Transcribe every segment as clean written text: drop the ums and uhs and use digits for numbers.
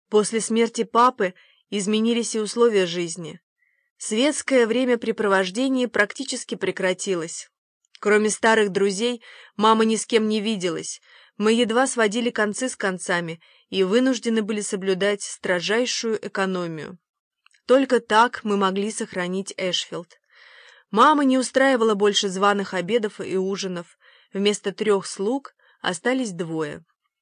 После смерти папы изменились и условия жизни. Светское времяпрепровождение практически прекратилось. Кроме старых друзей, мама ни с кем не виделась. Мы едва сводили концы с концами и вынуждены были соблюдать строжайшую экономию. Только так мы могли сохранить Эшфилд. Мама не устраивала больше званых обедов и ужинов. Вместо 3 слуг остались 2.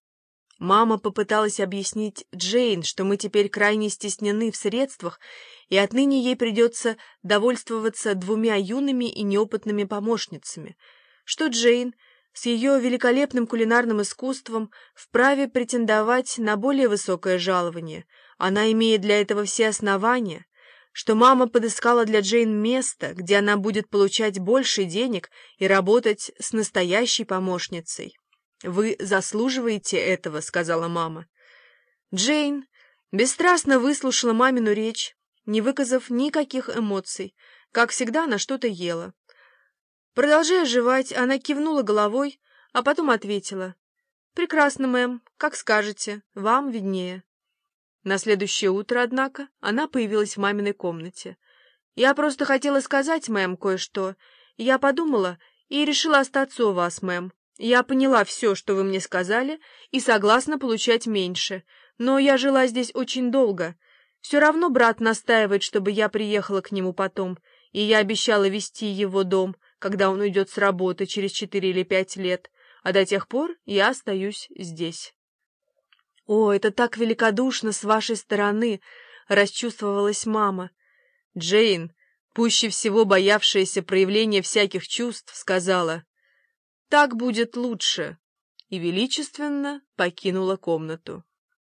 Мама попыталась объяснить Джейн, что мы теперь крайне стеснены в средствах, и отныне ей придется довольствоваться 2 юными и неопытными помощницами, что Джейн с ее великолепным кулинарным искусством вправе претендовать на более высокое жалование, она имеет для этого все основания, что мама подыскала для Джейн место, где она будет получать больше денег и работать с настоящей помощницей. «Вы заслуживаете этого», — сказала мама. Джейн бесстрастно выслушала мамину речь, не выказав никаких эмоций. Как всегда, она что-то ела. Продолжая жевать, она кивнула головой, а потом ответила: «Прекрасно, мэм, как скажете, вам виднее». На следующее утро, однако, она появилась в маминой комнате. «Я просто хотела сказать, мэм, кое-что. Я подумала и решила остаться у вас, мэм. Я поняла все, что вы мне сказали, и согласна получать меньше, но я жила здесь очень долго. Все равно брат настаивает, чтобы я приехала к нему потом, и я обещала вести его дом, когда он уйдет с работы через 4 или 5 лет, а до тех пор я остаюсь здесь». «О, это так великодушно с вашей стороны!» — расчувствовалась мама. Джейн, пуще всего боявшаяся проявления всяких чувств, сказала: «Так будет лучше», и величественно покинула комнату.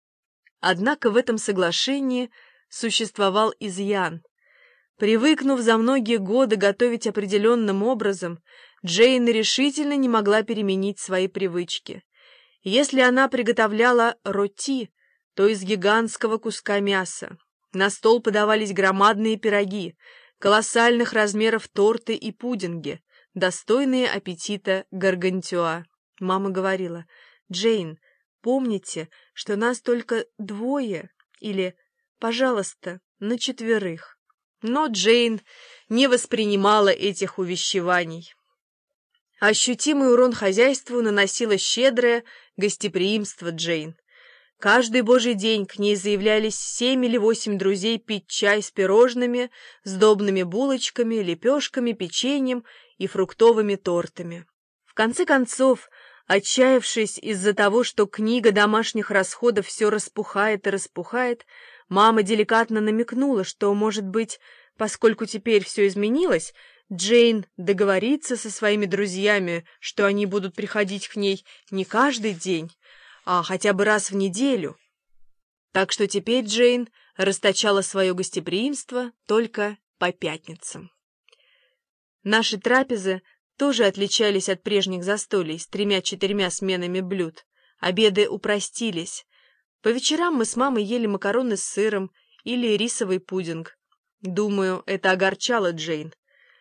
Однако в этом соглашении существовал изъян. Привыкнув за многие годы готовить определенным образом, Джейн решительно не могла переменить свои привычки. Если она приготовляла роти, то из гигантского куска мяса. На стол подавались громадные пироги, колоссальных размеров торты и пудинги, достойные аппетита Гаргантюа. Мама говорила: «Джейн, помните, что нас только 2, или, пожалуйста, на 4». Но Джейн не воспринимала этих увещеваний. Ощутимый урон хозяйству наносило щедрое гостеприимство Джейн. Каждый божий день к ней заявлялись 7 или 8 друзей пить чай с пирожными, сдобными булочками, лепешками, печеньем и фруктовыми тортами. В конце концов, отчаявшись из-за того, что книга домашних расходов все распухает и распухает, мама деликатно намекнула, что, может быть, поскольку теперь все изменилось, Джейн договорится со своими друзьями, что они будут приходить к ней не каждый день, а хотя бы раз в неделю. Так что теперь Джейн расточала свое гостеприимство только по пятницам. Наши трапезы тоже отличались от прежних застолий с 3-4 сменами блюд. Обеды упростились. По вечерам мы с мамой ели макароны с сыром или рисовый пудинг. Думаю, это огорчало Джейн.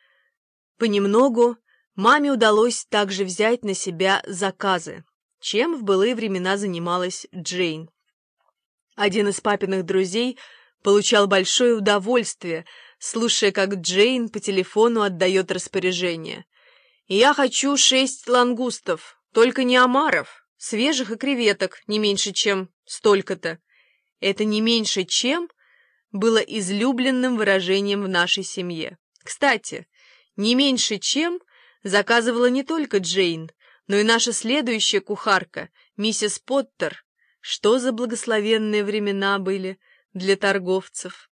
Понемногу маме удалось также взять на себя заказы, чем в былые времена занималась Джейн. Один из папиных друзей получал большое удовольствие, слушая, как Джейн по телефону отдает распоряжение. «Я хочу 6 лангустов, только не омаров, свежих и креветок не меньше, чем столько-то». Это «не меньше, чем» было излюбленным выражением в нашей семье. Кстати, «не меньше, чем» заказывала не только Джейн, но и наша следующая кухарка, миссис Поттер. Что за благословенные времена были для торговцев!